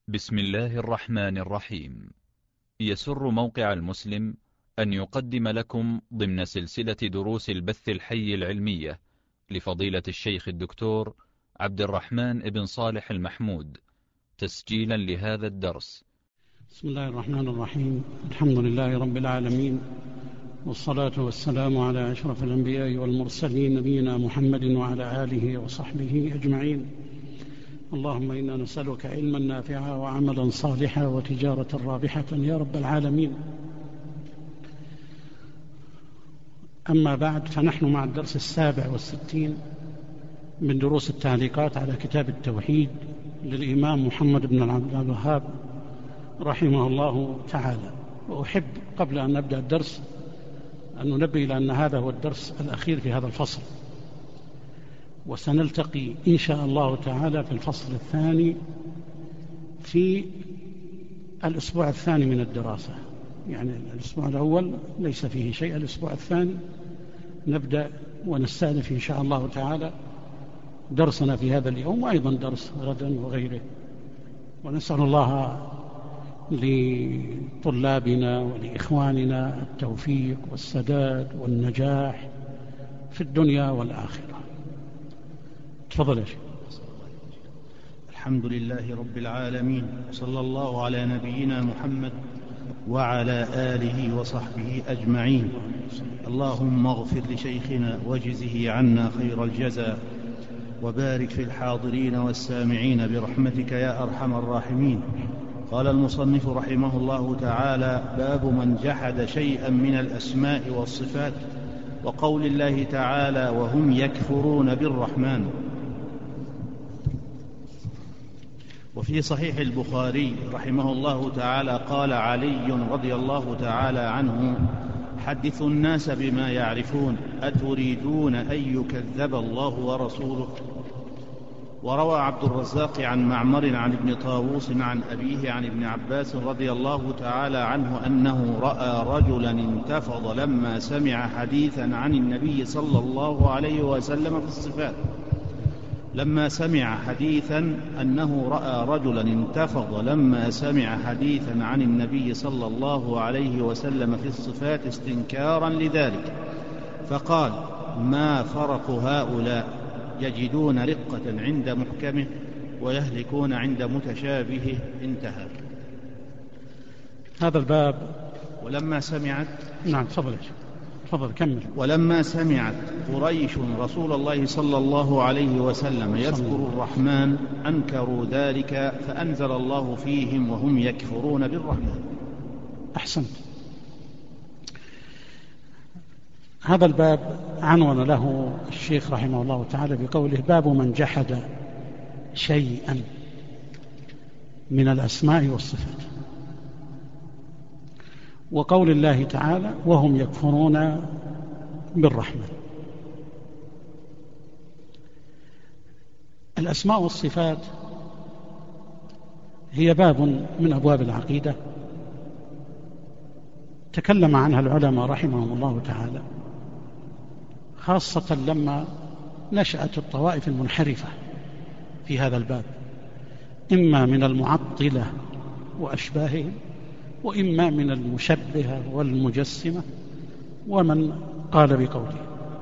بسم الله الرحمن الرحيم. يسر موقع المسلم أن يقدم لكم ضمن سلسلة دروس البث الحي العلمية لفضيلة الشيخ الدكتور عبد الرحمن بن صالح المحمود تسجيلا لهذا الدرس. بسم الله الرحمن الرحيم. الحمد لله رب العالمين، والصلاة والسلام على أشرف الأنبياء والمرسلين نبينا محمد وعلى آله وصحبه أجمعين. اللهم إنا نسألك علما نافعا وعملا صالحا وتجارة رابحة يا رب العالمين. أما بعد، فنحن مع الدرس 67 من دروس التعليقات على كتاب التوحيد للإمام محمد بن عبد الوهاب رحمه الله تعالى. وأحب قبل أن نبدأ الدرس أن ننبه إلى أن هذا هو الدرس الأخير في هذا الفصل، وسنلتقي إن شاء الله تعالى في الفصل الثاني في الأسبوع الثاني من الدراسة. يعني الأسبوع الأول ليس فيه شيء، الأسبوع الثاني نبدأ ونستأنف إن شاء الله تعالى درسنا في هذا اليوم، وأيضا درس غدا وغيره. ونسأل الله لطلابنا ولإخواننا التوفيق والسداد والنجاح في الدنيا والآخرة. تفضل يا شيخ. الحمد لله رب العالمين، صلى الله على نبينا محمد وعلى آله وصحبه أجمعين. اللهم اغفر لشيخنا واجزه عنا خير الجزاء، وبارك في الحاضرين والسامعين برحمتك يا أرحم الراحمين. قال المصنف رحمه الله تعالى: باب من جحد شيئا من الأسماء والصفات، وقول الله تعالى: وهم يكفرون بالرحمن. وفي صحيح البخاري رحمه الله تعالى قال علي رضي الله تعالى عنه: حدثوا الناس بما يعرفون، أتريدون أن يكذب الله ورسوله؟ وروى عبد الرزاق عن معمر عن ابن طاووس عن أبيه عن ابن عباس رضي الله تعالى عنه أنه رأى رجلا انتفض لما سمع حديثا عن النبي صلى الله عليه وسلم في الصفات. لما سمع حديثا أنه رأى رجلا انتفض لما سمع حديثا عن النبي صلى الله عليه وسلم في الصفات استنكارا لذلك، فقال: ما فرق هؤلاء؟ يجدون رقة عند محكمه ويهلكون عند متشابهه. انتهى. هذا الباب. ولما سمعت نعم تفضل تفضل كمل. ولما سمعت قريش رسول الله صلى الله عليه وسلم يذكر الرحمن أنكروا ذلك، فأنزل الله فيهم: وهم يكفرون بالرحمن. أحسنت. هذا الباب عنون له الشيخ رحمه الله تعالى بقوله: باب من جحد شيئا من الأسماء والصفات، وقول الله تعالى: وهم يكفرون بالرحمن. الأسماء والصفات هي باب من أبواب العقيدة تكلم عنها العلماء رحمهم الله تعالى، خاصة لما نشأت الطوائف المنحرفة في هذا الباب، إما من المعطلة وأشباههم، وإما من المشبهة والمجسمة ومن قال بقوله.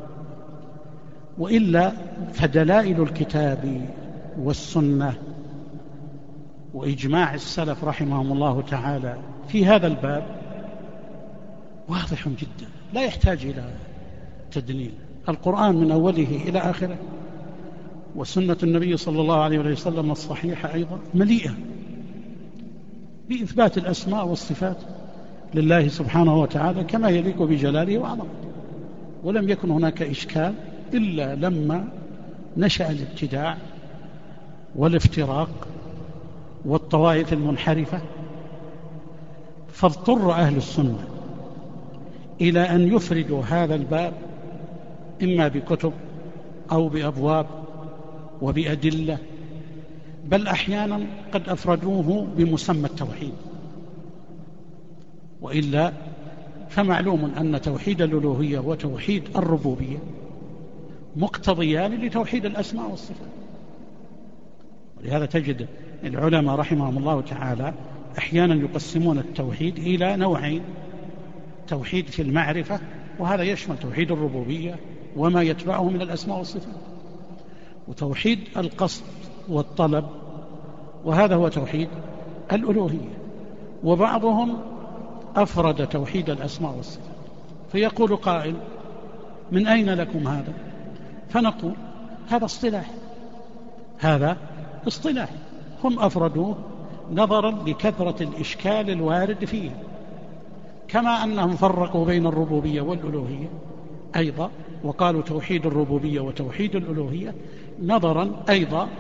وإلا فدلائل الكتاب والسنة وإجماع السلف رحمهم الله تعالى في هذا الباب واضح جدا، لا يحتاج إلى تدليل. القرآن من أوله إلى آخره، وسنة النبي صلى الله عليه وسلم الصحيحة أيضا مليئة بإثبات الأسماء والصفات لله سبحانه وتعالى كما يليق بجلاله وعظمته. ولم يكن هناك إشكال إلا لما نشأ الابتداع والافتراق والطوائف المنحرفة، فاضطر أهل السنة إلى أن يفردوا هذا الباب إما بكتب أو بأبواب وبأدلة، بل أحيانا قد أفردوه بمسمى التوحيد. وإلا فمعلوم أن توحيد الألوهية وتوحيد الربوبية مقتضيان لتوحيد الأسماء والصفات. ولهذا تجد العلماء رحمهم الله تعالى أحيانا يقسمون التوحيد إلى نوعين: توحيد في المعرفة، وهذا يشمل توحيد الربوبية وما يتبعه من الأسماء والصفات، وتوحيد القصد والطلب، وهذا هو توحيد الألوهية. وبعضهم أفرد توحيد الأسماء والصفات، فيقول قائل: من أين لكم هذا؟ فنقول: هذا اصطلاح، هم أفردوه نظرا لكثرة الإشكال الوارد فيه، كما أنهم فرقوا بين الربوبية والألوهية أيضا، وقالوا توحيد الربوبية وتوحيد الألوهية، نظرا أيضا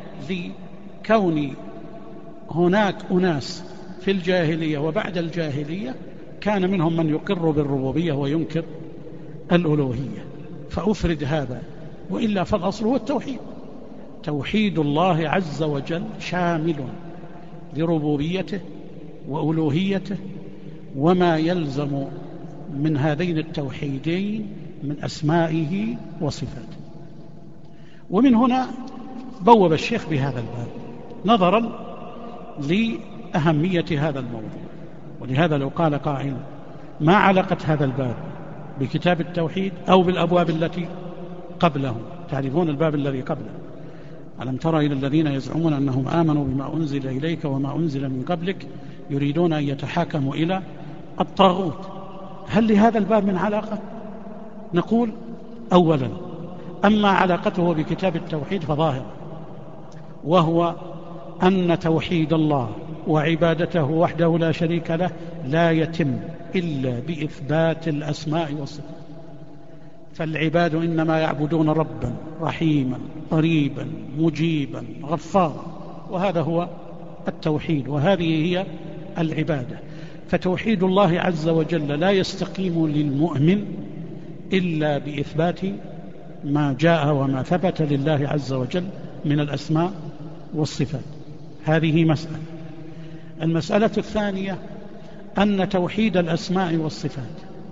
لكون هناك أناس في الجاهلية وبعد الجاهلية كان منهم من يقر بالربوبية وينكر الألوهية، فأفرد هذا، وإلا فالأصل هو التوحيد. توحيد الله عز وجل شامل لربوبيته وألوهيته وما يلزم من هذين التوحيدين من أسمائه وصفاته. ومن هنا بوب الشيخ بهذا الباب نظرا لأهمية هذا الموضوع. ولهذا لو قال قائل: ما علاقة هذا الباب بكتاب التوحيد أو بالأبواب التي قبله؟ تعرفون الباب الذي قبله: ألم تر إلى الذين يزعمون أنهم آمنوا بما أنزل إليك وما أنزل من قبلك يريدون أن يتحاكموا إلى الطاغوت. هل لهذا الباب من علاقة؟ نقول: أولا، أما علاقته بكتاب التوحيد فظاهرة، وهو أن توحيد الله وعبادته وحده لا شريك له لا يتم إلا بإثبات الأسماء والصفات، فالعباد إنما يعبدون ربا رحيما قريبا مجيبا غفارا، وهذا هو التوحيد، وهذه هي العبادة. فتوحيد الله عز وجل لا يستقيم للمؤمن إلا بإثبات ما جاء وما ثبت لله عز وجل من الأسماء والصفات. هذه مسألة. المسألة الثانية أن توحيد الأسماء والصفات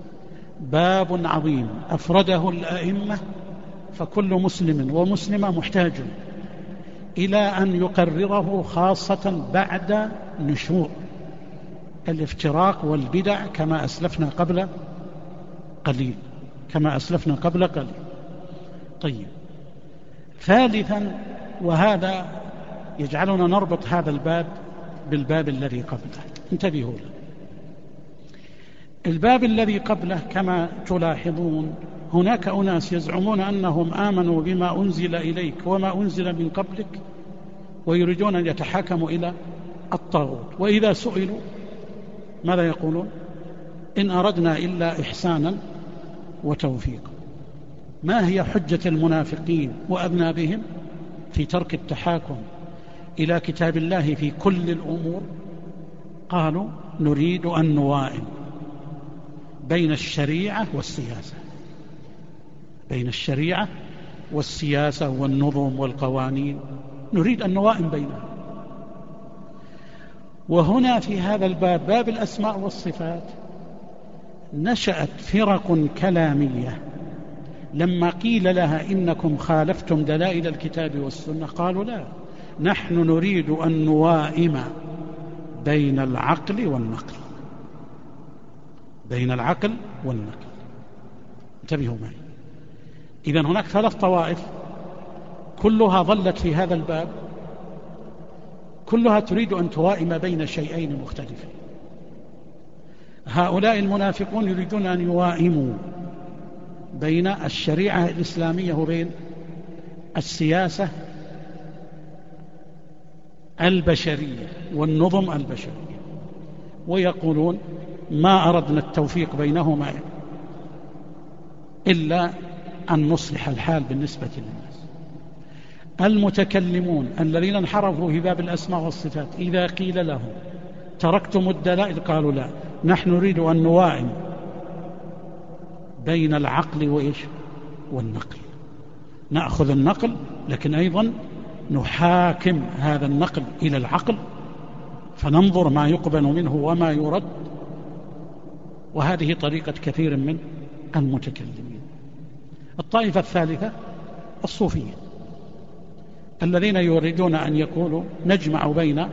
باب عظيم أفرده الأئمة، فكل مسلم ومسلمة محتاج إلى أن يقرره، خاصة بعد نشوء الافتراق والبدع كما أسلفنا قبل قليل. طيب، ثالثا، وهذا يجعلنا نربط هذا الباب بالباب الذي قبله. انتبهوا له. الباب الذي قبله كما تلاحظون هناك أناس يزعمون أنهم آمنوا بما أنزل إليك وما أنزل من قبلك ويريدون أن يتحاكموا إلى الطاغوت، وإذا سئلوا ماذا يقولون؟ إن أردنا إلا إحسانا وتوفيقا. ما هي حجة المنافقين وأذنابهم في ترك التحاكم إلى كتاب الله في كل الأمور؟ قالوا: نريد أن نوائم بين الشريعة والسياسة والنظم والقوانين، نريد أن نوائم بينها. وهنا في هذا الباب، باب الأسماء والصفات، نشأت فرق كلامية لما قيل لها إنكم خالفتم دلائل الكتاب والسنة قالوا: لا، نحن نريد أن نوائم بين العقل والنقل. انتبهوا معي. إذن هناك 3 طوائف كلها ظلت في هذا الباب، كلها تريد أن توائم بين شيئين مختلفين. هؤلاء المنافقون يريدون أن يوائموا بين الشريعة الإسلامية وبين السياسة البشرية والنظم البشرية، ويقولون: ما أردنا التوفيق بينهما إلا أن نصلح الحال بالنسبة للناس. المتكلمون الذين انحرفوا في باب الأسماء والصفات إذا قيل لهم: تركتم الدلائل؟ قالوا: لا، نحن نريد أن نوائم بين العقل والنقل. نأخذ النقل، لكن أيضا نحاكم هذا النقل إلى العقل، فننظر ما يقبل منه وما يرد. وهذه طريقة كثير من المتكلمين. الطائفة الثالثة الصوفية الذين يريدون أن يقولوا نجمع بين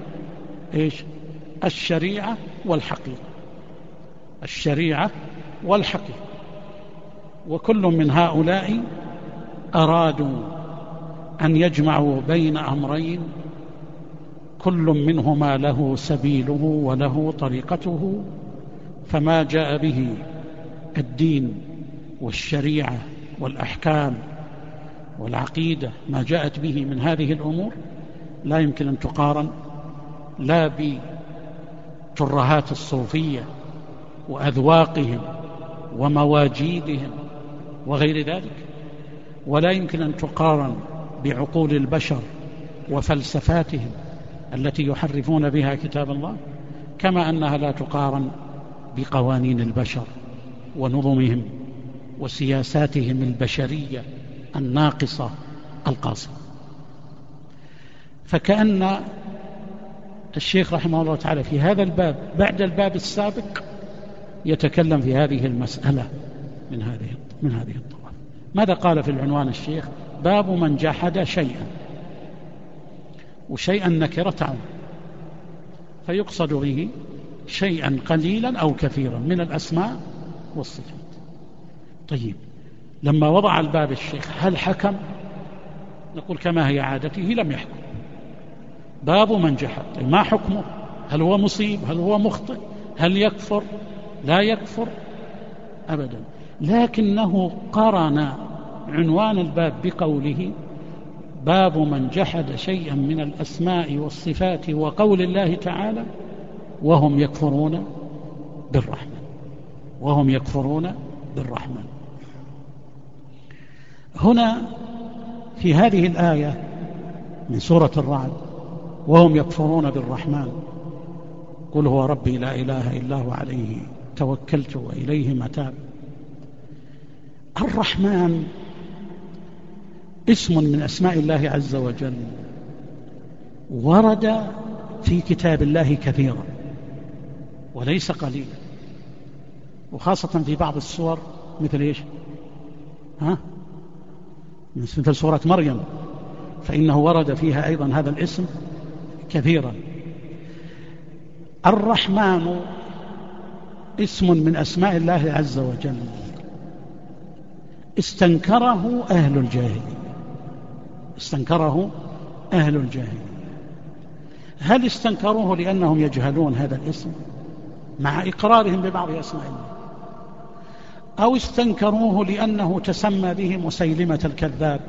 الشريعة والحقيقة، الشريعة والحقيقة، وكل من هؤلاء أرادوا أن يجمعوا بين أمرين كل منهما له سبيله وله طريقته، فما جاء به الدين والشريعة والأحكام والعقيدة، ما جاءت به من هذه الأمور لا يمكن أن تقارن لا بترهات الصوفية وأذواقهم ومواجيدهم وغير ذلك، ولا يمكن أن تقارن بعقول البشر وفلسفاتهم التي يحرفون بها كتاب الله، كما أنها لا تقارن بقوانين البشر ونظمهم وسياساتهم البشرية الناقصة القاصرة. فكأن الشيخ رحمه الله تعالى في هذا الباب بعد الباب السابق يتكلم في هذه المسألة من هذه الطوائف. ماذا قال في العنوان الشيخ؟ باب من جحد شيئا، وشيئا نكرة تعم، فيقصد به شيئا قليلا أو كثيرا من الأسماء والصفات. طيب، لما وضع الباب الشيخ هل حكم؟ نقول كما هي عادته لم يحكم. باب من جحد، ما حكمه؟ هل هو مصيب؟ هل هو مخطئ؟ هل يكفر؟ لا يكفر؟ أبدا، لكنه قرن عنوان الباب بقوله باب من جحد شيئا من الأسماء والصفات وقول الله تعالى وهم يكفرون بالرحمن، وهم يكفرون بالرحمن. هنا في هذه الآية من سورة الرعد وهم يكفرون بالرحمن قل هو ربي لا إله إلا هو عليه توكلت وإليه متاب. الرحمن اسم من أسماء الله عز وجل، ورد في كتاب الله كثيرا وليس قليلا، وخاصة في بعض السور مثل إيش؟ مثل سورة مريم، فإنه ورد فيها أيضا هذا الاسم كثيرا. الرحمن اسم من أسماء الله عز وجل استنكره أهل الجاهلية، استنكره أهل الجاهلية. هل استنكروه لأنهم يجهلون هذا الاسم مع إقرارهم ببعض أسماء الله، أو استنكروه لأنه تسمى به مسيلمة الكذاب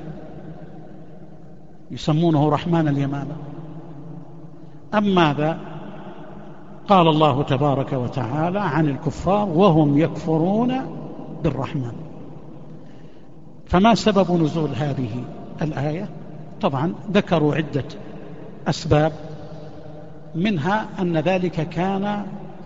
يسمونه رحمن اليمامة، أم ماذا؟ قال الله تبارك وتعالى عن الكفار وهم يكفرون بالرحمن. فما سبب نزول هذه الآية؟ طبعا ذكروا عدة أسباب، منها أن ذلك كان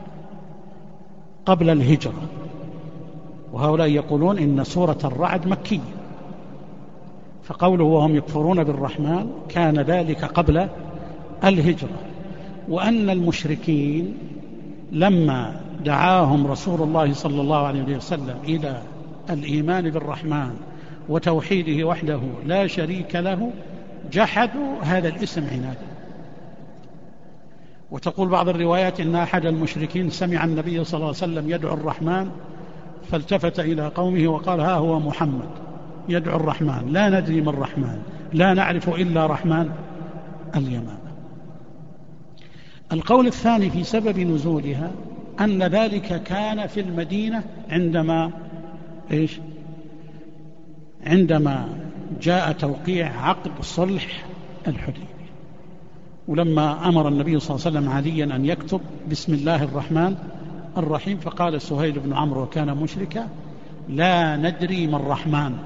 قبل الهجرة، وهؤلاء يقولون إن سورة الرعد مكية، فقوله وهم يكفرون بالرحمن كان ذلك قبل الهجرة، وأن المشركين لما دعاهم رسول الله صلى الله عليه وسلم إلى الإيمان بالرحمن وتوحيده وحده لا شريك له جحدوا هذا الاسم عنادا. وتقول بعض الروايات إن أحد المشركين سمع النبي صلى الله عليه وسلم يدعو الرحمن فالتفت إلى قومه وقال ها هو محمد يدعو الرحمن لا ندري ما الرحمن لا نعرف إلا رحمن اليمامة. القول الثاني في سبب نزولها أن ذلك كان في المدينة عندما جاء توقيع عقد صلح الحديبية، ولما أمر النبي صلى الله عليه وسلم عليا أن يكتب بسم الله الرحمن الرحيم، فقال سهيل بن عمرو وكان مشركا لا ندري ما الرحمن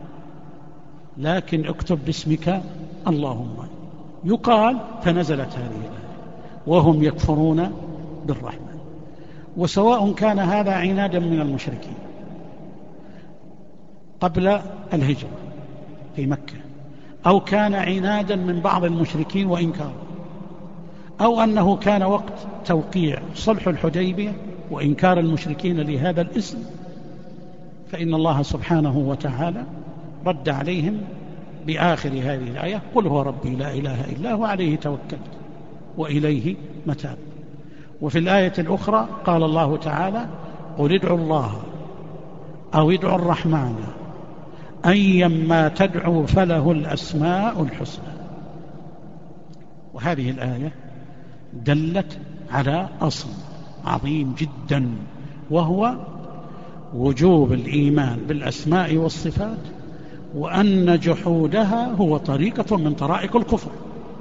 لكن اكتب باسمك اللهم. يقال فنزلت هذه الآية وهم يكفرون بالرحمن. وسواء كان هذا عنادا من المشركين قبل الهجرة في مكة، أو كان عنادا من بعض المشركين وإنكار، أو أنه كان وقت توقيع صلح الحديبية وإنكار المشركين لهذا الاسم، فإن الله سبحانه وتعالى رد عليهم بآخر هذه الآية قل هو ربي لا إله إلا هو عليه توكلت وإليه متاب. وفي الآية الأخرى قال الله تعالى قل ادعوا الله أو ادعوا الرحمن أيما تدعوا فله الأسماء الحسنى. وهذه الآية دلت على أصل عظيم جدا، وهو وجوب الإيمان بالأسماء والصفات، وأن جحودها هو طريقة من طرائق الكفر.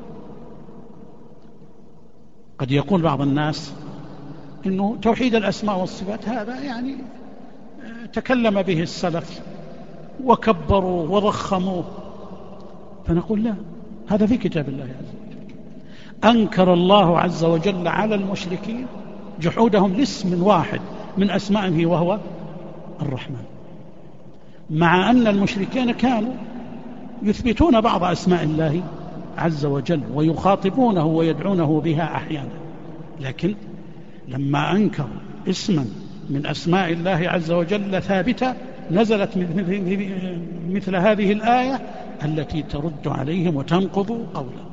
قد يقول بعض الناس إنه توحيد الأسماء والصفات هذا يعني تكلم به السلف وكبروا وضخموه، فنقول لا، هذا في كتاب الله عز وجل. أنكر الله عز وجل على المشركين جحودهم لاسم واحد من أسمائه وهو الرحمن، مع أن المشركين كانوا يثبتون بعض أسماء الله عز وجل ويخاطبونه ويدعونه بها أحيانا، لكن لما أنكروا اسما من أسماء الله عز وجل ثابتة نزلت مثل هذه الآية التي ترد عليهم وتنقض قوله.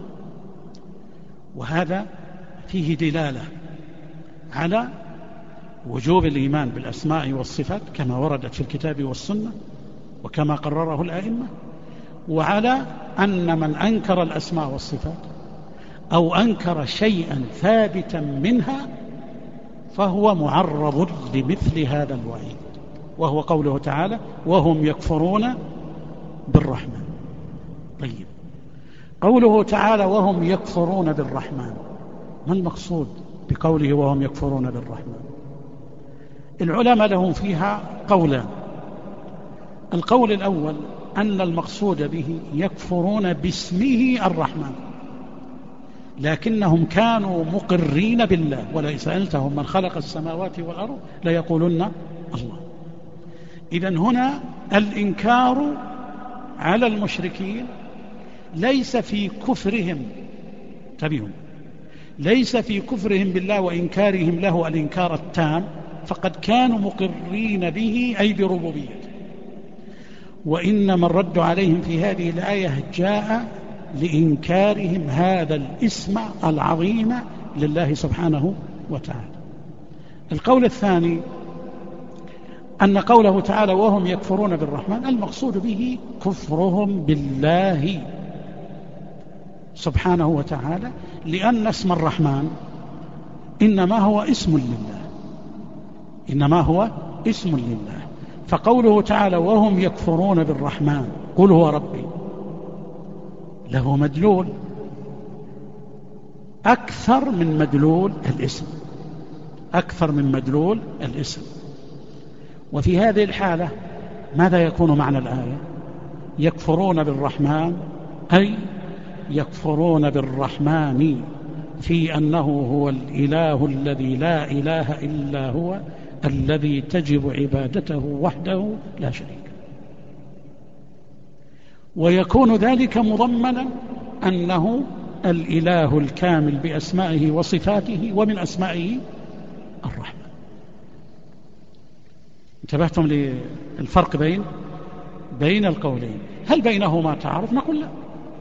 وهذا فيه دلالة على وجوب الإيمان بالأسماء والصفات كما وردت في الكتاب والسنة وكما قرره الأئمة، وعلى أن من أنكر الأسماء والصفات أو أنكر شيئا ثابتا منها فهو معرض لمثل هذا الوعيد، وهو قوله تعالى وهم يكفرون بالرحمن. طيب، قوله تعالى وهم يكفرون بالرحمن، ما المقصود بقوله وهم يكفرون بالرحمن؟ العلماء لهم فيها قولان. القول الأول أن المقصود به يكفرون باسمه الرحمن، لكنهم كانوا مقرين بالله، ولئن سألتهم من خلق السماوات والأرض ليقولن الله. إذن هنا الإنكار على المشركين ليس في كفرهم، تبيهم، ليس في كفرهم بالله وإنكارهم له الإنكار التام، فقد كانوا مقرين به أي بربوبيته، وإنما الرد عليهم في هذه الآية جاء لإنكارهم هذا الاسم العظيم لله سبحانه وتعالى. القول الثاني أن قوله تعالى وهم يكفرون بالرحمن المقصود به كفرهم بالله سبحانه وتعالى، لأن اسم الرحمن إنما هو اسم لله، إنما هو اسم لله. فقوله تعالى وهم يكفرون بالرحمن قل هو ربي له مدلول أكثر من مدلول الاسم، أكثر من مدلول الاسم. وفي هذه الحالة ماذا يكون معنى الآية؟ يكفرون بالرحمن أي يكفرون بالرحمن في أنه هو الإله الذي لا إله إلا هو الذي تجب عبادته وحده لا شريك، ويكون ذلك مضمنا أنه الإله الكامل بأسمائه وصفاته، ومن أسمائه الرحمن. انتبهتم للفرق بين القولين؟ هل بينهما تعارض؟ نقول لا،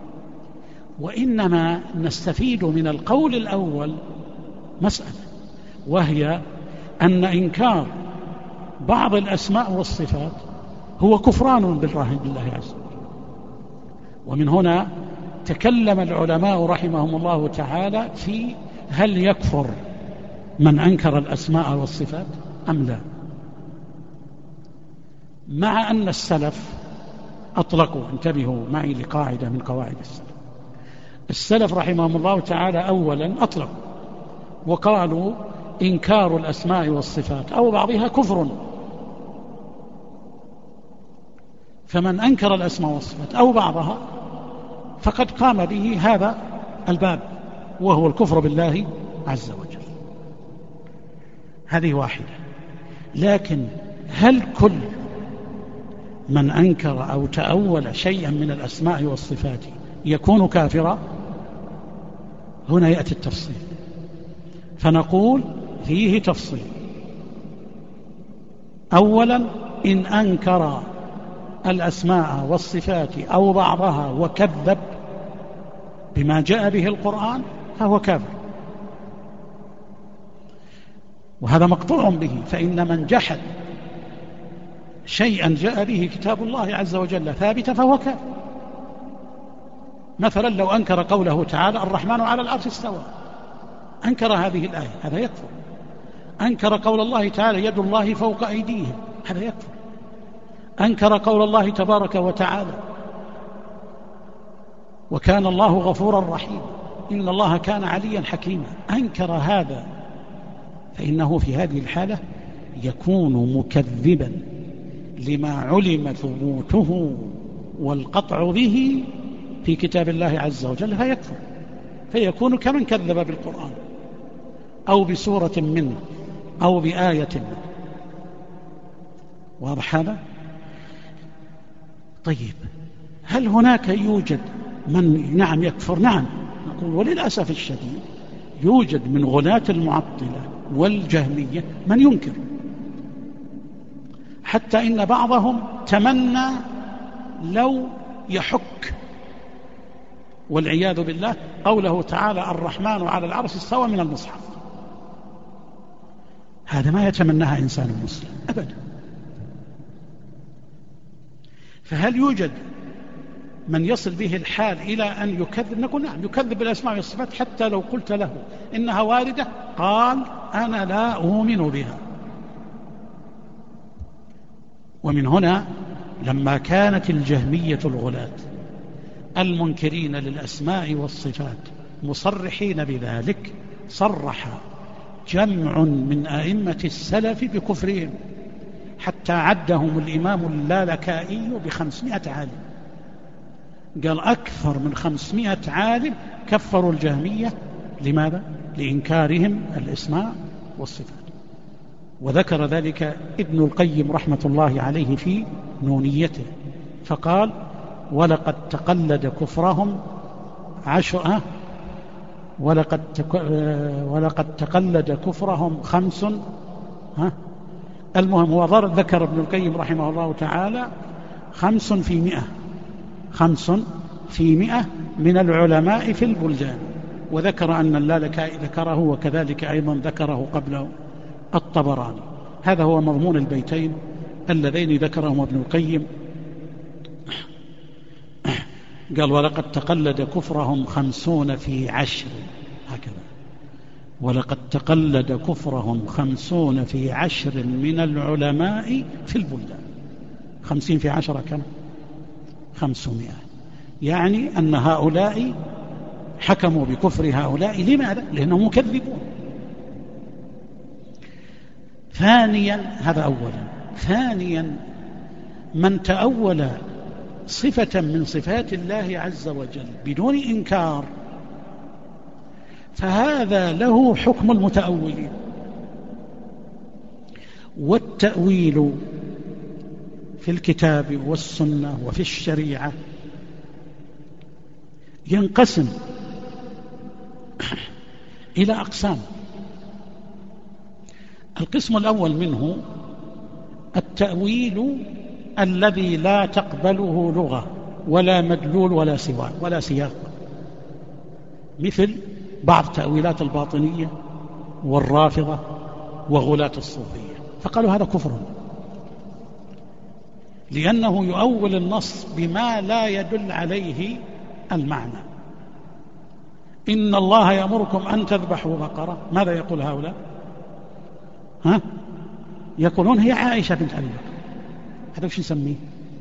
وإنما نستفيد من القول الأول مسألة، وهي أن إنكار بعض الأسماء والصفات هو كفران بالله عز وجل. ومن هنا تكلم العلماء رحمهم الله تعالى في هل يكفر من أنكر الأسماء والصفات أم لا، مع أن السلف أطلقوا، انتبهوا معي لقاعدة من قواعد السلف رحمهم الله تعالى، أولا أطلقوا وقالوا إنكار الأسماء والصفات أو بعضها كفر، فمن أنكر الأسماء والصفات أو بعضها فقد قام به هذا الباب وهو الكفر بالله عز وجل. هذه واحدة. لكن هل كل من أنكر أو تأول شيئا من الأسماء والصفات يكون كافرا؟ هنا يأتي التفصيل، فنقول فيه تفصيل. أولا إن أنكر الأسماء والصفات أو بعضها وكذب بما جاء به القرآن فهو كافر، وهذا مقطوع به. فإن من جحد شيئا جاء به كتاب الله عز وجل ثابتا فهو كافر. مثلا لو أنكر قوله تعالى الرحمن على العرش استوى، أنكر هذه الآية، هذا يكفر. أنكر قول الله تعالى يد الله فوق أيديهم، هذا يكفر. أنكر قول الله تبارك وتعالى وكان الله غفورا رحيما، إن الله كان عليا حكيما، أنكر هذا، فإنه في هذه الحالة يكون مكذبا لما علم ثبوته والقطع به في كتاب الله عز وجل، فيكفر، فيكون كمن كذب بالقرآن أو بسورة منه أو بآية منه. واضح هذا؟ طيب، هل هناك يوجد من نعم يكفر؟ نعم، نقول وللأسف الشديد يوجد من غلاة المعطلة والجهمية من ينكر، حتى إن بعضهم تمنى لو يحك والعياذ بالله قوله تعالى الرحمن على العرش استوى من المصحف. هذا ما يتمناها إنسان مسلم أبدا. فهل يوجد من يصل به الحال إلى أن يكذب؟ نقول نعم، يكذب بالأسماء والصفات حتى لو قلت له إنها واردة قال أنا لا أؤمن بها. ومن هنا لما كانت الجهمية الغلاة المنكرين للأسماء والصفات مصرحين بذلك، صرح جمع من أئمة السلف بكفرهم، حتى عدهم الإمام اللالكائي ب500 عالم، قال أكثر من 500 عالم كفروا الجهمية. لماذا؟ لإنكارهم الأسماء والصفات. وذكر ذلك ابن القيم رحمة الله عليه في نونيته، فقال ولقد تقلد كفرهم ولقد تقلد كفرهم 5. المهم هو ذكر ابن القيم رحمه الله تعالى 5% من العلماء في البلدان، وذكر أن اللالكائي ذكره، وكذلك أيضا ذكره قبله الطبراني. هذا هو مضمون البيتين اللذين ذكرهما ابن القيم. قال ولقد تقلد كفرهم 50 في 10، هكذا، ولقد تقلد كفرهم 50 في 10 من العلماء في البلدان. 50 في 10 كم؟ 500. يعني أن هؤلاء حكموا بكفر هؤلاء. لماذا؟ لأنهم مكذبون. ثانيا، هذا أولا. ثانيا، من تأول صفة من صفات الله عز وجل بدون إنكار فهذا له حكم المتأولين. والتأويل في الكتاب والسنة وفي الشريعة ينقسم إلى أقسام. القسم الأول منه التأويل الذي لا تقبله لغة ولا مدلول ولا سياق، مثل بعض تأويلات الباطنية والرافضة وغلاة الصوفية، فقالوا هذا كفر، لأنه يؤول النص بما لا يدل عليه المعنى. إن الله يأمركم أن تذبحوا بقرة، ماذا يقول هؤلاء؟ يقولون هي عائشة بنت أبي بكر. هذا وش نسميه؟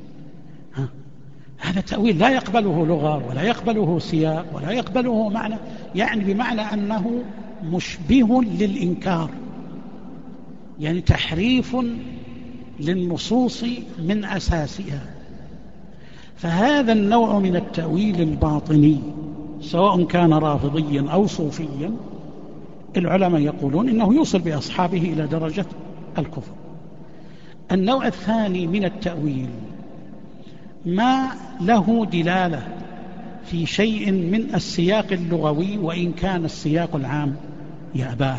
هذا تأويل لا يقبله لغة ولا يقبله سياق ولا يقبله معنى، يعني بمعنى أنه مشبه للإنكار، يعني تحريف للنصوص من أساسها. فهذا النوع من التأويل الباطني سواء كان رافضيا أو صوفيا، العلماء يقولون إنه يوصل بأصحابه إلى درجة الكفر. النوع الثاني من التأويل ما له دلالة في شيء من السياق اللغوي وإن كان السياق العام يأباه،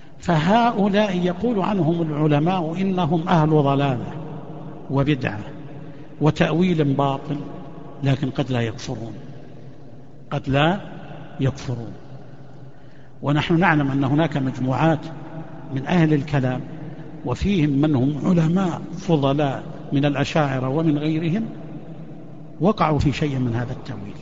فهؤلاء يقول عنهم العلماء إنهم أهل ضلالة وبدعة وتأويل باطل، لكن قد لا يكفرون، قد لا يكفرون. ونحن نعلم أن هناك مجموعات من أهل الكلام وفيهم من هم علماء فضلاء من الأشاعرة ومن غيرهم وقعوا في شيء من هذا التأويل.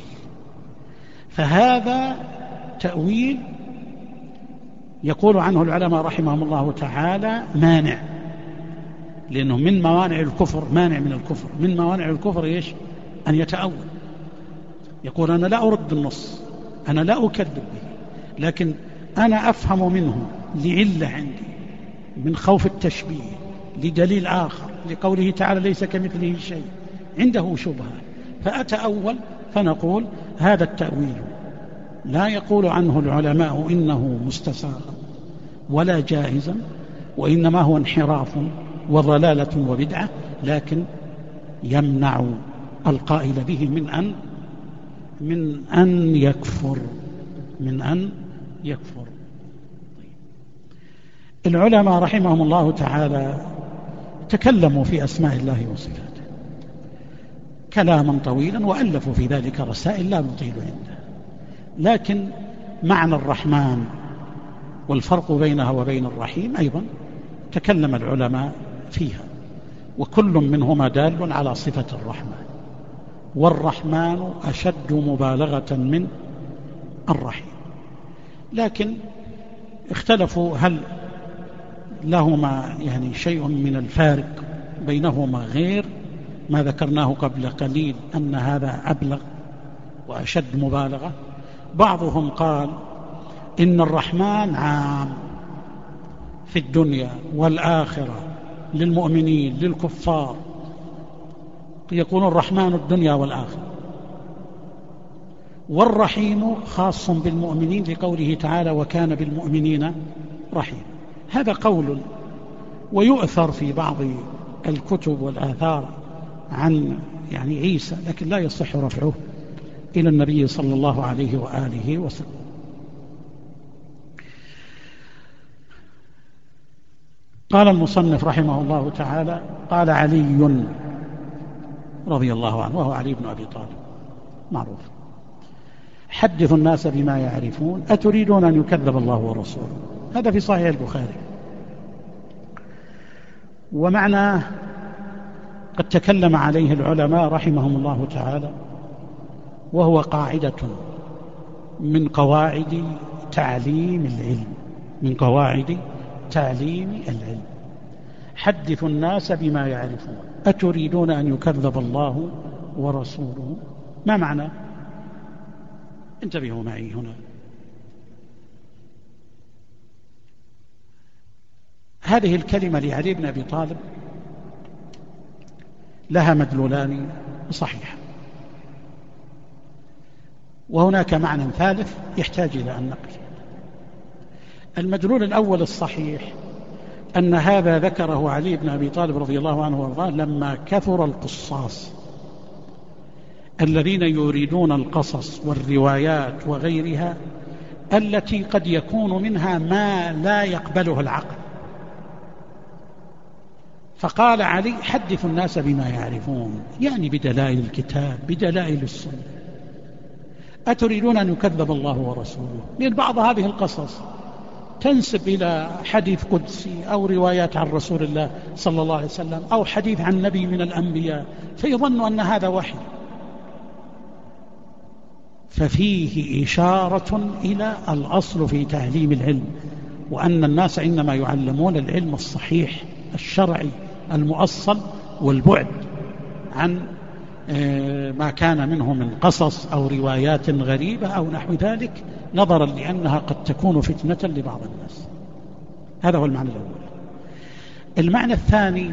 فهذا تأويل يقول عنه العلماء رحمهم الله تعالى مانع، لأنه من موانع الكفر، مانع من الكفر، من موانع الكفر إيش؟ أن يتأول، يقول أنا لا أرد النص، أنا لا أكذب به، لكن أنا أفهم منه لعلة عندي من خوف التشبيه، لدليل آخر، لقوله تعالى ليس كمثله شيء، عنده شبهة فأتأول. فنقول هذا التأويل لا يقول عنه العلماء إنه مستساغا ولا جائزا، وإنما هو انحراف وضلالة وبدعة، لكن يمنع القائل به من أن يكفر، من أن يكفر. العلماء رحمهم الله تعالى تكلموا في أسماء الله وصفاته كلاما طويلا، وألفوا في ذلك رسائل لا نطيل عنده، لكن معنى الرحمن والفرق بينها وبين الرحيم أيضا تكلم العلماء فيها، وكل منهما دال على صفة الرحمن، والرحمن أشد مبالغة من الرحيم. لكن اختلفوا هل لهما يعني شيء من الفارق بينهما غير ما ذكرناه قبل قليل أن هذا أبلغ وأشد مبالغة. بعضهم قال إن الرحمن عام في الدنيا والآخرة للمؤمنين للكفار، يكون الرحمن الدنيا والآخرة، والرحيم خاص بالمؤمنين لقوله تعالى وكان بالمؤمنين رحيم. هذا قول ويؤثر في بعض الكتب والآثار عن يعني عيسى، لكن لا يصح رفعه إلى النبي صلى الله عليه وآله وسلم. قال المصنف رحمه الله تعالى قال علي رضي الله عنه، وهو علي بن أبي طالب معروف: حدثوا الناس بما يعرفون أتريدون أن يكذب الله ورسوله. هذا في صحيح البخاري، ومعناه قد تكلم عليه العلماء رحمهم الله تعالى، وهو قاعدة من قواعد تعليم العلم، من قواعد تعليم العلم: حدثوا الناس بما يعرفون أتريدون أن يكذب الله ورسوله. ما معنى؟ انتبهوا معي هنا. هذه الكلمة لعلي بن أبي طالب لها مدلولان صحيح، وهناك معنى ثالث يحتاج إلى النقل. المدلول الأول الصحيح أن هذا ذكره علي بن أبي طالب رضي الله عنه وارضاه لما كثر القصاص الذين يريدون القصص والروايات وغيرها التي قد يكون منها ما لا يقبله العقل، فقال علي حدثوا الناس بما يعرفون، يعني بدلائل الكتاب بدلائل السنة. أتريدون أن يكذب الله ورسوله؟ لأن بعض هذه القصص تنسب إلى حديث قدسي أو روايات عن رسول الله صلى الله عليه وسلم أو حديث عن نبي من الأنبياء، فيظن أن هذا وحي، ففيه إشارة إلى الأصل في تعليم العلم، وأن الناس إنما يعلمون العلم الصحيح الشرعي المؤصل، والبعد عن ما كان منه من قصص أو روايات غريبة أو نحو ذلك، نظرا لأنها قد تكون فتنة لبعض الناس. هذا هو المعنى الأول. المعنى الثاني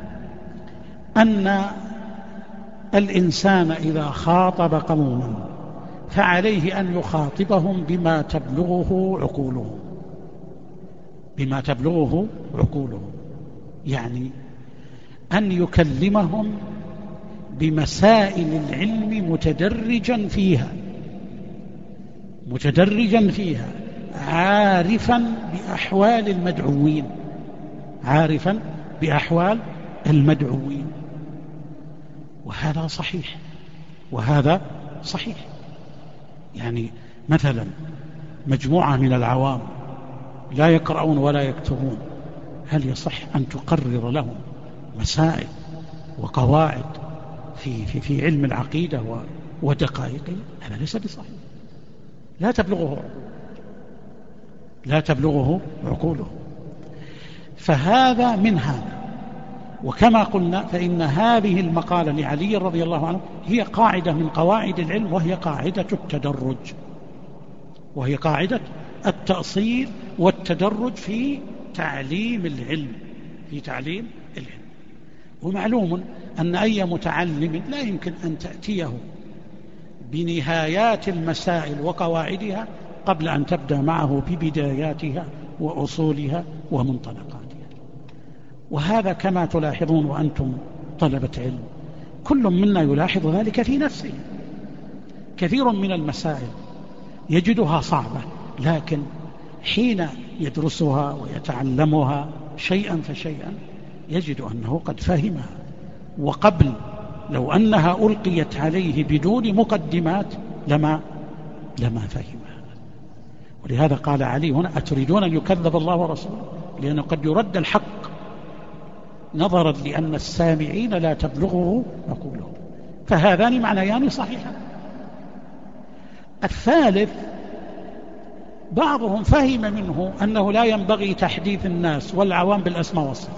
أن الإنسان إذا خاطب قوما فعليه أن يخاطبهم بما تبلغه عقولهم، بما تبلغه عقولهم، يعني أن يكلمهم بمسائل العلم متدرجا فيها، عارفا بأحوال المدعوين، عارفا بأحوال المدعوين. وهذا صحيح وهذا صحيح. يعني مثلا مجموعة من العوام لا يقرؤون ولا يكتبون، هل يصح أن تقرر لهم مسائل وقواعد في علم العقيدة ودقائقه؟ هذا ليس بصحيح، لا تبلغه عقوله. فهذا من هذا. وكما قلنا فإن هذه المقالة لعلي رضي الله عنه هي قاعدة من قواعد العلم، وهي قاعدة التدرج، وهي قاعدة التأصيل والتدرج في تعليم العلم. ومعلوم أن أي متعلم لا يمكن أن تأتيه بنهايات المسائل وقواعدها قبل أن تبدأ معه ببداياتها وأصولها ومنطلقاتها. وهذا كما تلاحظون وأنتم طلبة علم، كل منا يلاحظ ذلك في نفسه. كثير من المسائل يجدها صعبة، لكن حين يدرسها ويتعلمها شيئا فشيئا يجد أنه قد فهمها، وقبل لو أنها ألقيت عليه بدون مقدمات لما فهمها. ولهذا قال علي هنا: أتريدون أن يكذب الله ورسوله؟ لأنه قد يرد الحق نظرا لأن السامعين لا تبلغه عقولهم. فهذان معنيان صحيحان. الثالث، بعضهم فهم منه أنه لا ينبغي تحديث الناس والعوام بالأسماء والصفات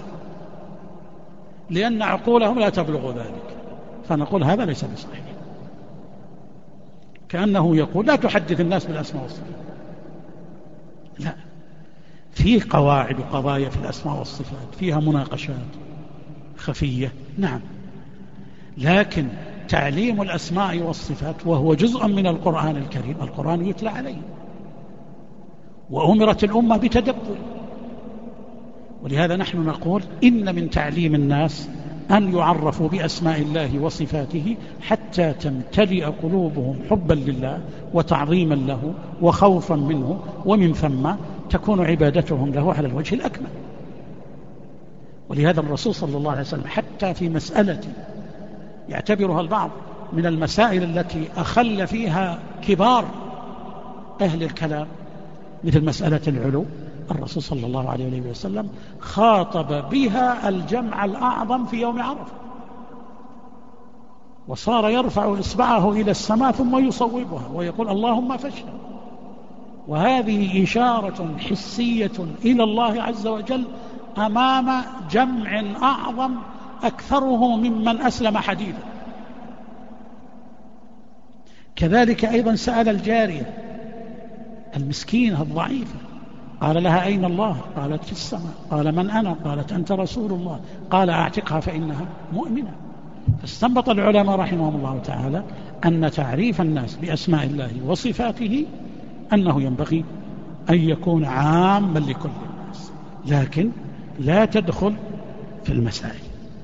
لأن عقولهم لا تبلغ ذلك، فنقول هذا ليس بصحيح. كأنه يقول لا تحدث الناس بالأسماء والصفات. لا، فيه قواعد وقضايا في الأسماء والصفات فيها مناقشات خفية، نعم، لكن تعليم الأسماء والصفات وهو جزء من القرآن الكريم، القرآن يتلى عليه وأمرت الأمة بتدبر. ولهذا نحن نقول إن من تعليم الناس أن يعرفوا بأسماء الله وصفاته حتى تمتلئ قلوبهم حبا لله وتعظيما له وخوفا منه، ومن ثم تكون عبادتهم له على الوجه الأكمل. ولهذا الرسول صلى الله عليه وسلم حتى في مسألة يعتبرها البعض من المسائل التي أخل فيها كبار أهل الكلام مثل مسألة العلو، الرسول صلى الله عليه وسلم خاطب بها الجمع الأعظم في يوم عرفة، وصار يرفع إصبعه إلى السماء ثم يصوبها ويقول اللهم فاشهد. وهذه إشارة حسية إلى الله عز وجل أمام جمع أعظم أكثره ممن أسلم حديثا. كذلك أيضا سأل الجارية المسكينة الضعيفة، قال لها أين الله؟ قالت في السماء. قال من أنا؟ قالت أنت رسول الله. قال أعتقها فإنها مؤمنة. فاستنبط العلماء رحمهم الله تعالى أن تعريف الناس بأسماء الله وصفاته أنه ينبغي أن يكون عاما لكل الناس، لكن لا تدخل في المسائل.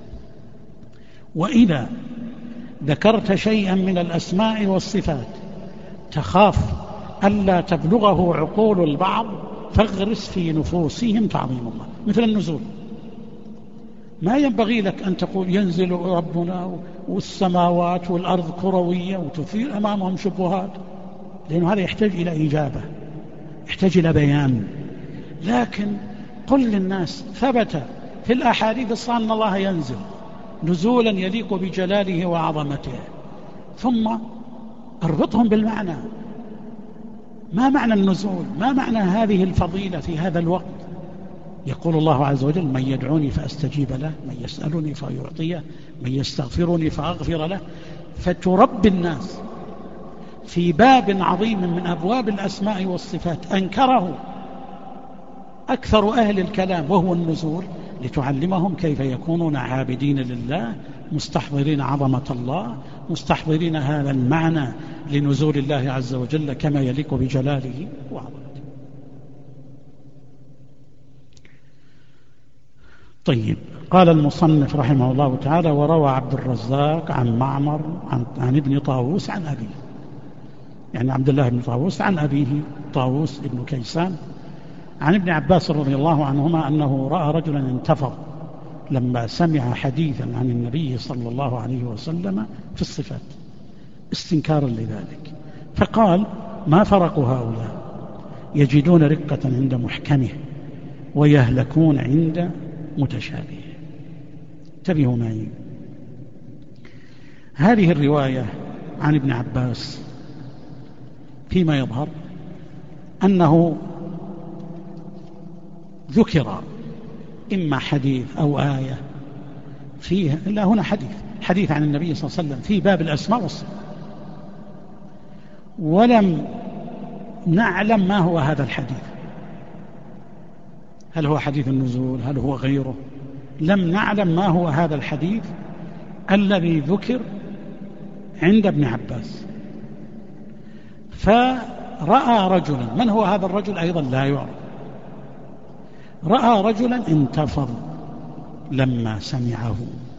وإذا ذكرت شيئا من الأسماء والصفات تخاف ألا تبلغه عقول البعض فاغرس في نفوسهم تعظيم الله. مثل النزول، ما ينبغي لك أن تقول ينزل ربنا والسماوات والأرض كروية وتثير أمامهم شبهات، لأن هذا يحتاج إلى إجابة، يحتاج إلى بيان. لكن قل للناس ثبت في الأحاديث الصحيحة أن الله ينزل نزولا يليق بجلاله وعظمته، ثم اربطهم بالمعنى. ما معنى النزول؟ ما معنى هذه الفضيلة في هذا الوقت؟ يقول الله عز وجل من يدعوني فأستجيب له، من يسألني فيعطيه، من يستغفرني فأغفر له. فتربي الناس في باب عظيم من أبواب الأسماء والصفات أنكره أكثر أهل الكلام وهو النزول، لتعلمهم كيف يكونون عابدين لله مستحضرين عظمة الله، مستحضرين هذا المعنى لنزول الله عز وجل كما يليق بجلاله وعظمته. طيب، قال المصنف رحمه الله تعالى: وروى عبد الرزاق عن معمر عن ابن طاووس عن أبيه، يعني عبد الله بن طاووس عن أبيه طاووس بن كيسان، عن ابن عباس رضي الله عنهما أنه رأى رجلا انتفض لما سمع حديثا عن النبي صلى الله عليه وسلم في الصفات استنكارا لذلك، فقال: ما فرق هؤلاء؟ يجدون رقة عند محكمه ويهلكون عند متشابهه. انتبهوا معي، هذه الرواية عن ابن عباس فيما يظهر أنه ذكر إما حديث أو آية فيها، إلا هنا حديث عن النبي صلى الله عليه وسلم في باب الأسماء والصفات، ولم نعلم ما هو هذا الحديث، هل هو حديث النزول، هل هو غيره، لم نعلم ما هو هذا الحديث الذي ذكر عند ابن عباس. فرأى رجلا، من هو هذا الرجل أيضا لا يعرف، رأى رجلا انتفض لما سمعه.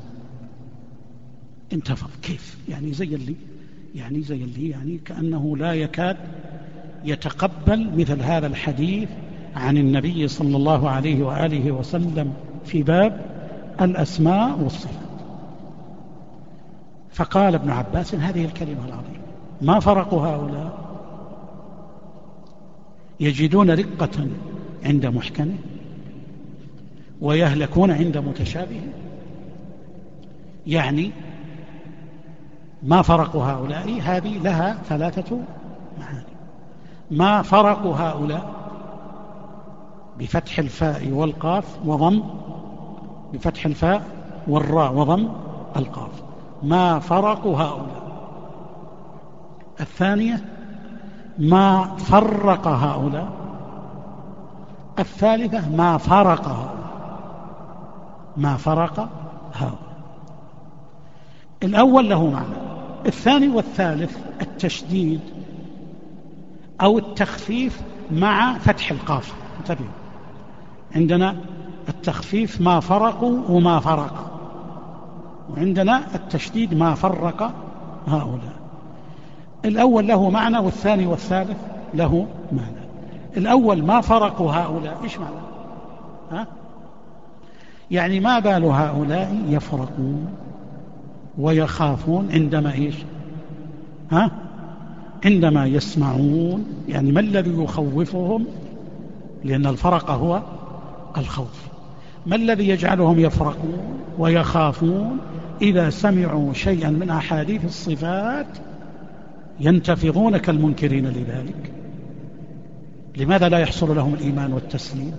انتفض كيف؟ يعني زي اللي يعني كأنه لا يكاد يتقبل مثل هذا الحديث عن النبي صلى الله عليه وآله وسلم في باب الأسماء والصفات. فقال ابن عباس هذه الكلمة العظيمة: ما فرق هؤلاء؟ يجدون رقة عند محكمه ويهلكون عند متشابهه. يعني ما فرق هؤلاء هذه لها ثلاثة معاني. ما فرق هؤلاء بفتح الفاء والقاف وضم، بفتح الفاء والراء وضم القاف، ما فرق هؤلاء. الثانية ما فرق هؤلاء. الثالثة ما فرق هؤلاء، ما فرق هؤلاء. الأول له معنى، الثاني والثالث التشديد أو التخفيف مع فتح القاف. انتبهوا، عندنا التخفيف ما فرقوا وما فرق، وعندنا التشديد ما فرق هؤلاء. الأول له معنى والثاني والثالث له معنى. الأول ما فرقوا هؤلاء، إيش معنى؟ يعني ما بال هؤلاء يفرقون ويخافون عندما إيش؟ عندما يسمعون، يعني ما الذي يخوفهم؟ لأن الفرق هو الخوف. ما الذي يجعلهم يفرقون ويخافون؟ إذا سمعوا شيئا من أحاديث الصفات ينتفضون كالمنكرين لذلك. لماذا لا يحصل لهم الإيمان والتسليم؟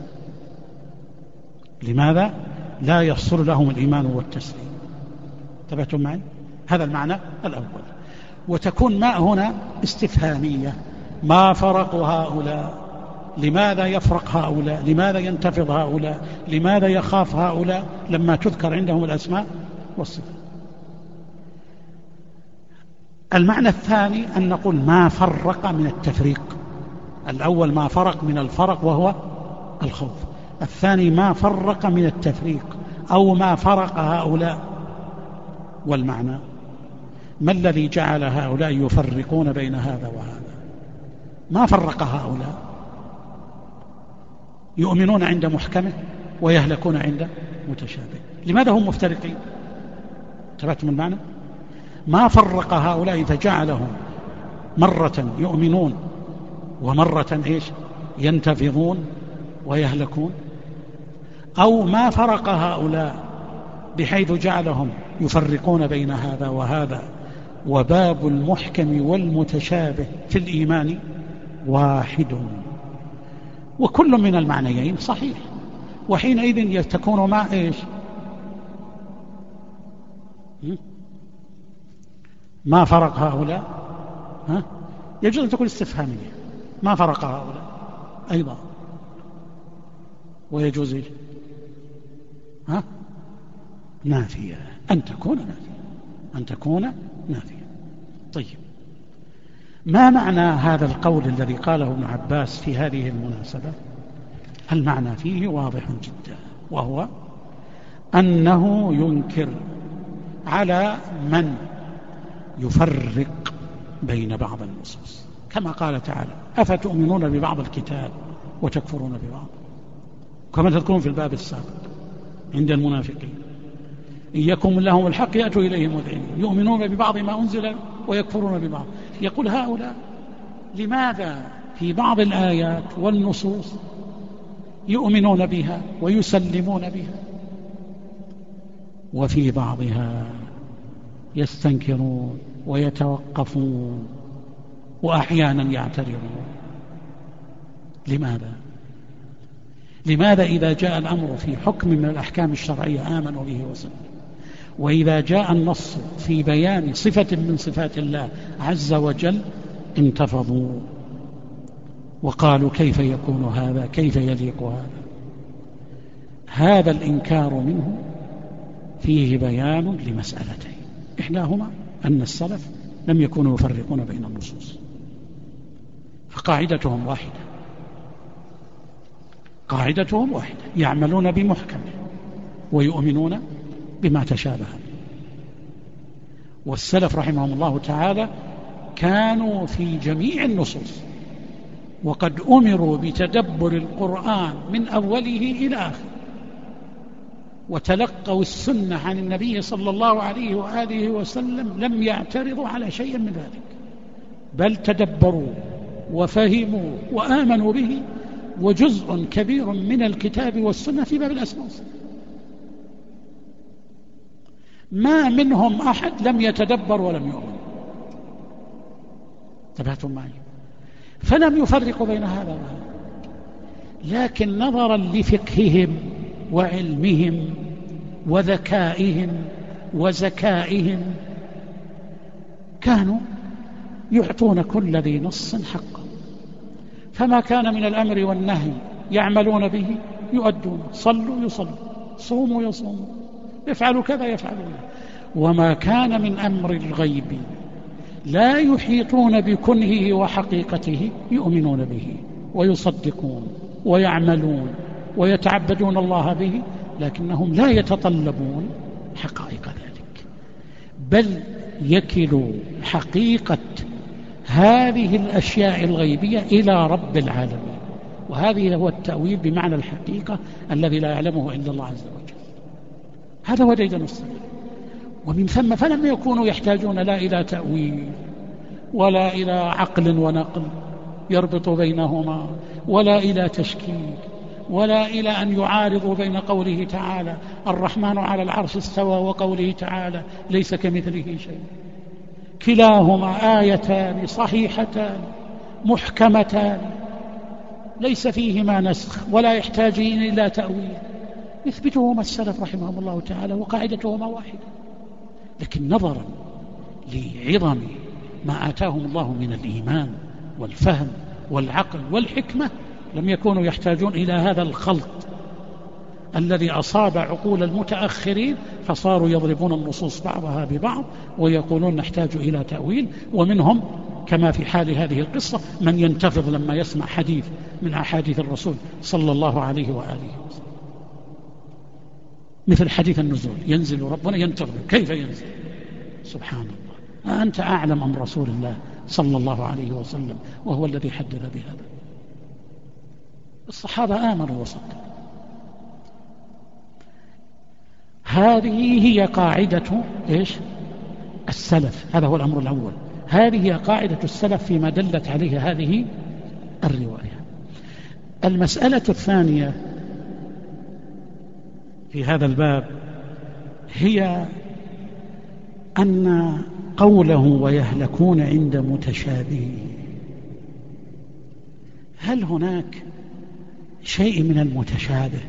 لماذا لا يحصل لهم الإيمان والتسليم؟ انتبهتم معي؟ هذا المعنى الأول. وتكون ما هنا استفهامية: ما فرق هؤلاء؟ لماذا يفرق هؤلاء؟ لماذا ينتفض هؤلاء؟ لماذا يخاف هؤلاء لما تذكر عندهم الأسماء والصفات؟ المعنى الثاني أن نقول ما فرق من التفريق. الأول ما فرق من الفرق وهو الخوف، الثاني ما فرق من التفريق أو ما فرق هؤلاء. والمعنى ما الذي جعل هؤلاء يفرقون بين هذا وهذا؟ ما فرق هؤلاء، يؤمنون عند محكمه ويهلكون عند متشابه. لماذا هم مفترقين؟ انتبهتم المعنى؟ ما فرق هؤلاء فجعلهم مرة يؤمنون ومرة إيش؟ ينتفضون ويهلكون. أو ما فرق هؤلاء بحيث جعلهم يفرقون بين هذا وهذا. وباب المحكم والمتشابه في الإيمان واحد، وكل من المعنيين صحيح، وحينئذ تكون مع إيش؟ ما فرق هؤلاء، يجوز أن تكون استفهامية، ما فرق هؤلاء أيضا، ويجوز إيش؟ نافية، أن تكون نافية، أن تكون نافية. طيب، ما معنى هذا القول الذي قاله ابن عباس في هذه المناسبة؟ المعنى فيه واضح جدا، وهو أنه ينكر على من يفرق بين بعض النصوص، كما قال تعالى: أفتؤمنون ببعض الكتاب وتكفرون ببعض، كما تذكرون في الباب السابق عند المنافقين. إن يكن لهم الحق يأتوا إليه مذعنين يؤمنون ببعض ما أنزل ويكفرون ببعض. يقول هؤلاء لماذا في بعض الآيات والنصوص يؤمنون بها ويسلمون بها وفي بعضها يستنكرون ويتوقفون وأحيانا يعترضون؟ لماذا إذا جاء الأمر في حكم من الأحكام الشرعية آمنوا به وسلموا، وإذا جاء النص في بيان صفة من صفات الله عز وجل انتفضوا وقالوا كيف يكون هذا، كيف يليق هذا؟ هذا الإنكار منه فيه بيان لمسألتين، إحداهما أن السلف لم يكونوا يفرقون بين النصوص، فقاعدتهم واحدة يعملون بمحكمه ويؤمنون بما تشابه. والسلف رحمهم الله تعالى كانوا في جميع النصوص وقد أمروا بتدبر القرآن من أوله إلى آخره، وتلقوا السنة عن النبي صلى الله عليه وآله وسلم، لم يعترضوا على شيء من ذلك، بل تدبروا وفهموا وآمنوا به. وجزء كبير من الكتاب والسنة في باب الأسماء والصفات، ما منهم أحد لم يتدبر ولم يؤمن. انتبهتم معي؟ فلم يفرقوا بين هذا وهذا، لكن نظرا لفقههم وعلمهم وذكائهم وزكائهم كانوا يعطون كل ذي نص حقه، فما كان من الأمر والنهي يعملون به يؤدون، صلوا يصلوا، صوموا يصوموا، يفعلوا كذا يفعلون. وما كان من أمر الغيب لا يحيطون بكنهه وحقيقته يؤمنون به ويصدقون ويعملون ويتعبدون الله به، لكنهم لا يتطلبون حقائق ذلك، بل يكلوا حقيقة هذه الأشياء الغيبية إلى رب العالمين. وهذه هو التأويل بمعنى الحقيقة الذي لا يعلمه إلا الله عز وجل. هذا هو ديدن الصلاة. ومن ثم فلم يكونوا يحتاجون لا إلى تأويل ولا إلى عقل ونقل يربط بينهما، ولا إلى تشكيك، ولا إلى أن يعارضوا بين قوله تعالى الرحمن على العرش استوى وقوله تعالى ليس كمثله شيء. كلاهما آيتان صحيحتان محكمتان ليس فيهما نسخ ولا يحتاجين إلى تأويل، يثبتهما السلف رحمهم الله تعالى وقاعدتهما واحدة. لكن نظرا لعظم ما آتاهم الله من الإيمان والفهم والعقل والحكمة لم يكونوا يحتاجون إلى هذا الخلط الذي أصاب عقول المتأخرين، فصاروا يضربون النصوص بعضها ببعض ويقولون نحتاج إلى تأويل. ومنهم كما في حال هذه القصة من ينتفض لما يسمع حديث من أحاديث الرسول صلى الله عليه وآله وسلم، مثل حديث النزول، ينزل ربنا ينتظر، كيف ينزل؟ سبحان الله، أنت أعلم أم رسول الله صلى الله عليه وسلم وهو الذي حدث بهذا؟ الصحابة آمنوا وصدقوا. هذه هي قاعدة إيش؟ السلف. هذا هو الأمر الأول، هذه هي قاعدة السلف فيما دلت عليه هذه الرواية. المسألة الثانية في هذا الباب هي أن قوله ويهلكون عند متشابه، هل هناك شيء من المتشابه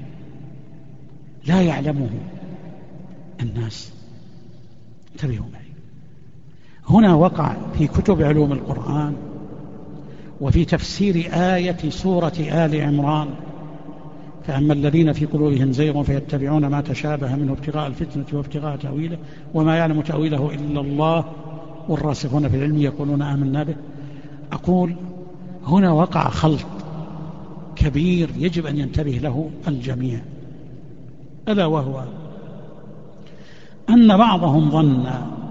لا يعلمه الناس؟ انتبهوا معي، هنا وقع في كتب علوم القرآن وفي تفسير آية سورة آل عمران فأما الذين في قلوبهم زيغ فيتبعون ما تشابه منه ابتغاء الفتنة وابتغاء تأويله وما يعلم تأويله إلا الله والراسخون في العلم يقولون آمنا به. أقول هنا وقع خلط كبير يجب أن ينتبه له الجميع، ألا وهو أن بعضهم ظن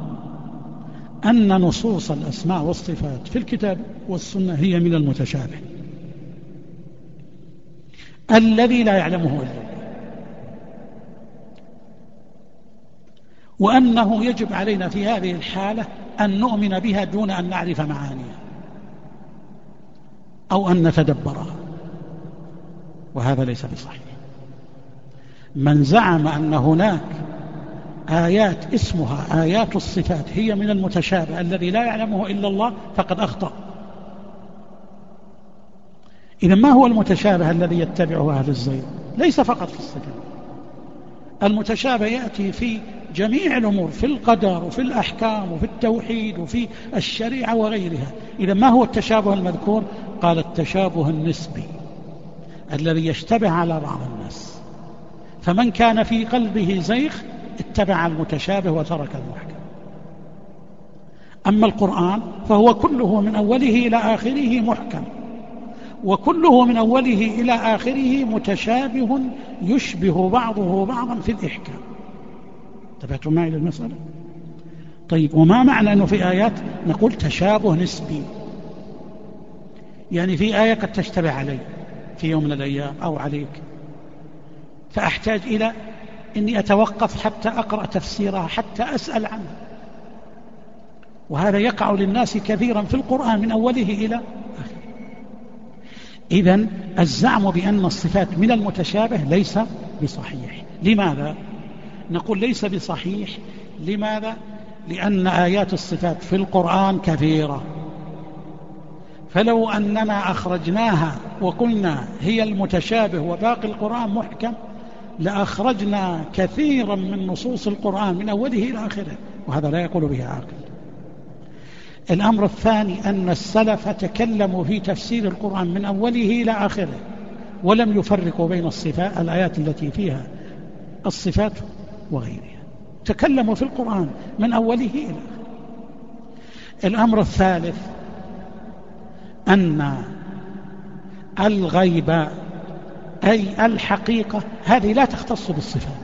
أن نصوص الأسماء والصفات في الكتاب والسنة هي من المتشابه الذي لا يعلمه إلا الله. وأنه يجب علينا في هذه الحالة أن نؤمن بها دون أن نعرف معانيها أو أن نتدبرها، وهذا ليس بصحيح. من زعم أن هناك آيات اسمها آيات الصفات هي من المتشابه الذي لا يعلمه إلا الله فقد أخطأ. إذن ما هو المتشابه الذي يتبعه أهل الزيغ؟ ليس فقط في الصفات، المتشابه يأتي في جميع الأمور، في القدر وفي الأحكام وفي التوحيد وفي الشريعة وغيرها. إذن ما هو التشابه المذكور؟ قال التشابه النسبي الذي يشتبه على بعض الناس، فمن كان في قلبه زيغ اتبع المتشابه وترك المحكم. أما القرآن فهو كله من أوله إلى آخره محكم، وكله من أوله إلى آخره متشابه يشبه بعضه بعضا في الإحكام. انتبهتم معي للمسألة؟ طيب، وما معنى أنه في آيات نقول تشابه نسبي؟ يعني في آية قد تشتبه علي في يوم من الأيام أو عليك، فأحتاج إلى أني أتوقف حتى أقرأ تفسيرها، حتى أسأل عنها، وهذا يقع للناس كثيرا في القرآن من أوله إلى آخره. إذن الزعم بأن الصفات من المتشابه ليس بصحيح. لماذا؟ نقول ليس بصحيح. لماذا؟ لأن آيات الصفات في القرآن كثيرة، فلو أننا أخرجناها وقلنا هي المتشابه وباقي القرآن محكم لأخرجنا كثيرا من نصوص القرآن من أوله إلى آخره، وهذا لا يقول به عاقل. الأمر الثاني أن السلف تكلموا في تفسير القرآن من أوله إلى آخره ولم يفرقوا بين الصفات، الآيات التي فيها الصفات وغيرها، تكلموا في القرآن من أوله إلى آخره. الأمر الثالث أن الغيب أي الحقيقة هذه لا تختص بالصفات.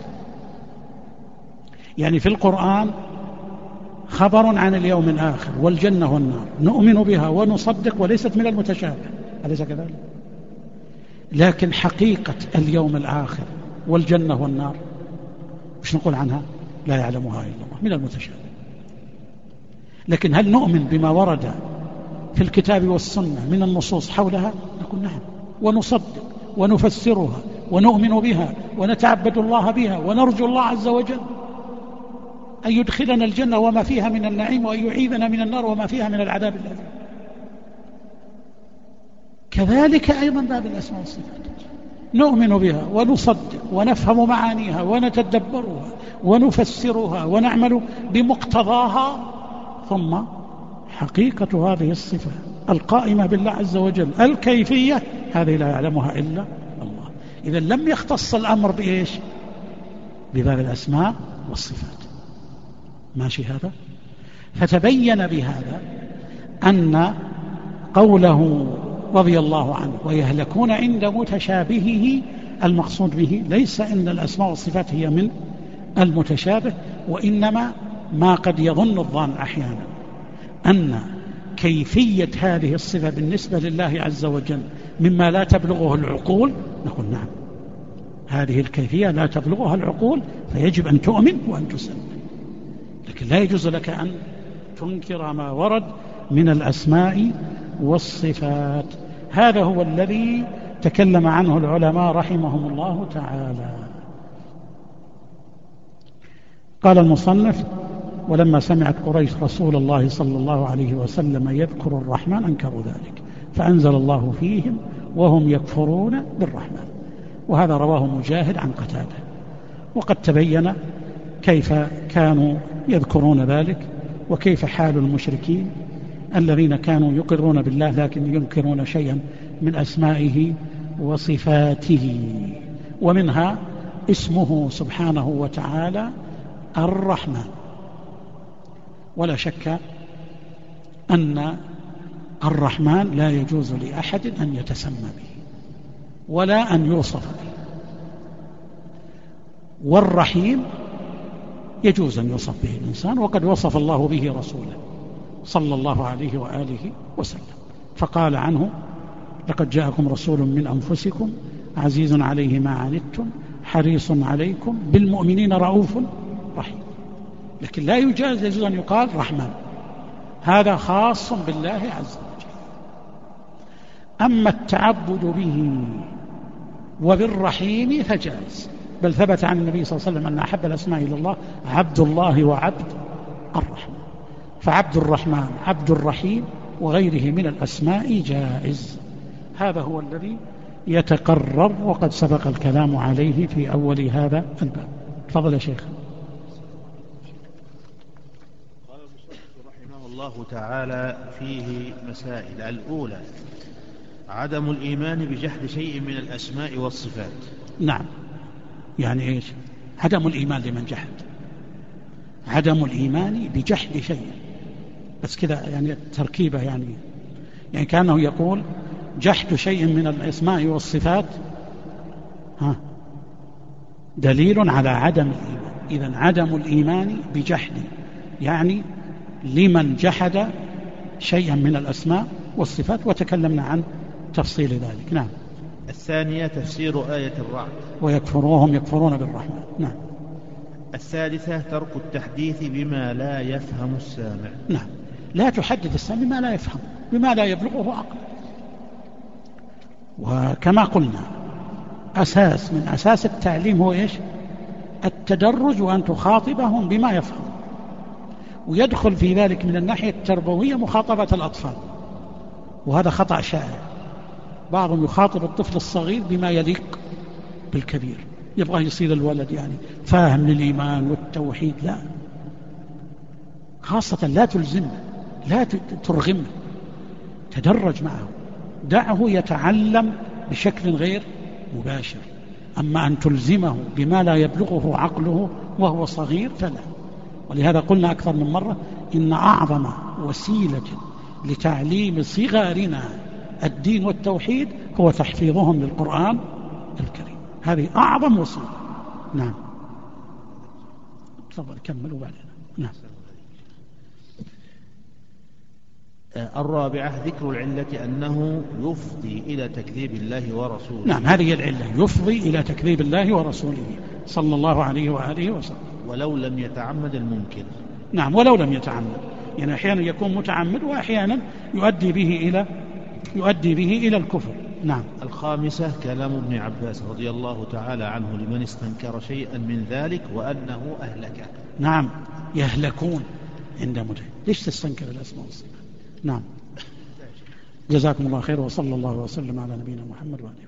يعني في القرآن خبر عن اليوم الآخر والجنة والنار نؤمن بها ونصدق وليست من المتشابه، أليس كذلك؟ لكن حقيقة اليوم الآخر والجنة والنار مش نقول عنها لا يعلمها إلا الله، من المتشابه. لكن هل نؤمن بما ورد في الكتاب والسنة من النصوص حولها؟ نقول نعم، ونصدق ونفسرها ونؤمن بها ونتعبد الله بها ونرجو الله عز وجل أن يدخلنا الجنة وما فيها من النعيم وأن يعيذنا من النار وما فيها من العذاب الأليم. كذلك أيضا باب الأسماء والصفات نؤمن بها ونصدق ونفهم معانيها ونتدبرها ونفسرها ونعمل بمقتضاها، ثم حقيقة هذه الصفة القائمة بالله عز وجل الكيفية هذه لا يعلمها إلا الله. إذا لم يختص الأمر بإيش؟ بباب الأسماء والصفات. ماشي هذا؟ فتبين بهذا أن قوله رضي الله عنه ويهلكون عند متشابهه المقصود به ليس أن الأسماء والصفات هي من المتشابه، وإنما ما قد يظن الظان أحيانا أن كيفية هذه الصفة بالنسبة لله عز وجل مما لا تبلغه العقول. نقول نعم، هذه الكيفية لا تبلغها العقول، فيجب أن تؤمن وأن تسلم، لكن لا يجوز لك أن تنكر ما ورد من الأسماء والصفات. هذا هو الذي تكلم عنه العلماء رحمهم الله تعالى. قال المصنف: ولما سمعت قريش رسول الله صلى الله عليه وسلم يذكر الرحمن أنكروا ذلك، فأنزل الله فيهم وهم يكفرون بالرحمن. وهذا رواه مجاهد عن قتادة. وقد تبين كيف كانوا يذكرون ذلك، وكيف حال المشركين الذين كانوا يقرون بالله لكن ينكرون شيئا من أسمائه وصفاته، ومنها اسمه سبحانه وتعالى الرحمن. ولا شك أن الرحمن لا يجوز لأحد أن يتسمى به ولا أن يوصف به، والرحيم يجوز أن يوصف به الإنسان، وقد وصف الله به رسوله صلى الله عليه وآله وسلم، فقال عنه: لقد جاءكم رسول من أنفسكم عزيز عليه ما عنتم حريص عليكم بالمؤمنين رؤوف رحيم. لكن لا يجوز أن يقال رحمن، هذا خاص بالله عز وجل. أما التعبد به وبالرحيم فجائز، بل ثبت عن النبي صلى الله عليه وسلم أن أحب الأسماء إلى الله عبد الله وعبد الرحمن، فعبد الرحمن عبد الرحيم وغيره من الأسماء جائز. هذا هو الذي يتقرر، وقد سبق الكلام عليه في أول هذا الباب. تفضل يا شيخ. قال المصنف رحمه الله تعالى فيه مسائل. الأولى عدم الإيمان بجحد شيء من الأسماء والصفات. نعم، يعني إيش عدم الإيمان لمن جحد؟ عدم الإيمان بجحد شيء، بس كذا يعني تركيبة، يعني كأنه يقول جحد شيء من الأسماء والصفات دليل على عدم الإيمان. إذن عدم الإيمان بجحد يعني لمن جحد شيئا من الأسماء والصفات، وتكلمنا عن تفصيل ذلك. نعم. الثانية تفسير آية الرعد. ويكفرون بالرحمن. نعم. الثالثة ترك التحديث بما لا يفهم السامع. نعم، لا تحدث السامع بما لا يفهم، بما لا يبلغه عقله. وكما قلنا أساس من أساس التعليم هو إيش؟ التدرج، وأن تخاطبهم بما يفهم. ويدخل في ذلك من الناحية التربوية مخاطبة الأطفال، وهذا خطأ شائع. بعضهم يخاطب الطفل الصغير بما يليق بالكبير، يبغى يصير الولد يعني فاهم للإيمان والتوحيد. لا، خاصة لا تلزمه، لا ترغمه، تدرج معه، دعه يتعلم بشكل غير مباشر. أما أن تلزمه بما لا يبلغه عقله وهو صغير فلا. ولهذا قلنا أكثر من مرة إن أعظم وسيلة لتعليم صغارنا الدين والتوحيد هو تحفيظهم للقرآن الكريم، هذه أعظم وسيلة. نعم. تفضل كملوا بعدين. نعم. الرابعة ذكر العلة أنه يفضي إلى تكذيب الله ورسوله. نعم، هذه العلة، يفضي إلى تكذيب الله ورسوله صلى الله عليه وآله وسلم، ولو لم يتعمد الممكن. نعم، ولو لم يتعمد، يعني أحيانا يكون متعمد وأحيانا يؤدي به إلى الكفر. نعم. الخامسة كلام ابن عباس رضي الله تعالى عنه لمن استنكر شيئا من ذلك وأنه أهلك. نعم، يهلكون عند مدعي. ليش تستنكر الأسماء والصفات؟ نعم. جزاكم الله خير، وصلى الله وسلم على نبينا محمد وآله.